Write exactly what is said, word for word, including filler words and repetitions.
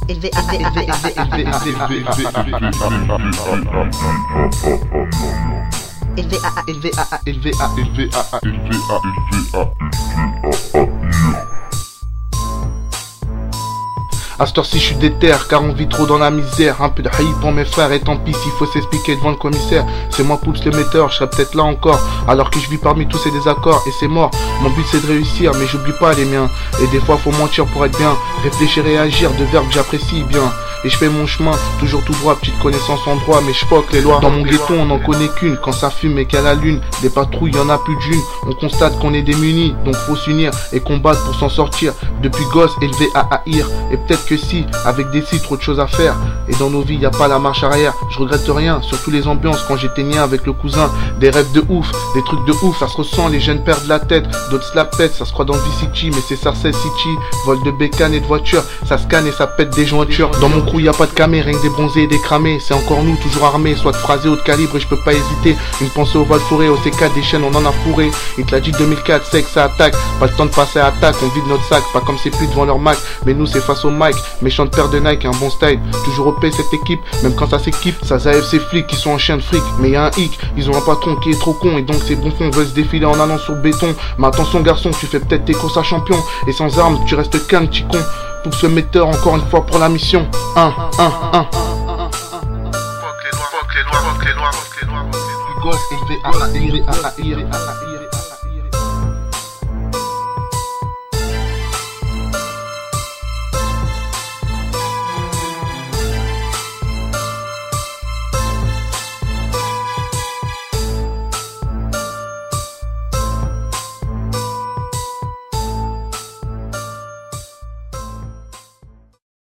élevé à élevé à élevé à élevé à élevé à élevé à élevé à À cette heure-ci je suis déter car on vit trop dans la misère. Un peu de haï pour mes frères et tant pis s'il faut s'expliquer devant le commissaire. C'est moi Poups le metteur, je serai peut-être là encore alors que je vis parmi tous ces désaccords et c'est mort. Mon but c'est de réussir mais j'oublie pas les miens. Et des fois faut mentir pour être bien. Réfléchir et agir, deux verbes que j'apprécie bien. Et je fais mon chemin, toujours tout droit, petite connaissance en droit, mais je fuck les lois. Dans mon ghetto on n'en connaît qu'une, quand ça fume et qu'il y a la lune. Des patrouilles y en a plus d'une, on constate qu'on est démunis. Donc faut s'unir et combattre pour s'en sortir. Depuis gosse élevé à haïr. Et peut-être que si, avec des si, trop de choses à faire. Et dans nos vies y a pas la marche arrière. Je regrette rien, surtout les ambiances quand j'étais mien avec le cousin. Des rêves de ouf, des trucs de ouf, ça se ressent, les jeunes perdent la tête. D'autres se la pètent, ça se croit dans V-City, mais c'est Sarcelles City. Vol de bécane et de voiture, ça scanne et ça pète des jointures. Dans mon crew y a pas de camé, rien que des bronzés et des cramés. C'est encore nous, toujours armés, soit de phrasés haut de calibre et je peux pas hésiter. Une pensée au Val-Forêt, au C quatre, des chaînes on en a fourré. Il te l'a dit deux mille quatre, c'est que ça attaque. Pas le temps de passer à attaque, on vide notre sac. Pas comme ces putes devant leur Mac, mais nous c'est face au mic. Méchante paire de Nike, un bon style. Toujours O P cette équipe, même quand ça s'équipe. Ça A F C flics qui sont en chien de fric. Mais y a un hic, ils ont un patron qui est trop con. Et donc ces bons fonds veulent se défiler en allant sur le béton. Mais attention garçon, tu fais peut-être tes courses à champion. Et sans armes, tu restes calme, petit con. Pour ce metteur encore une fois pour la mission. un, un, un. Fuck les noirs, fuck les noirs, fuck les noirs, fuck les noirs. Gosse élevé à haïr, à haïr, à haïr.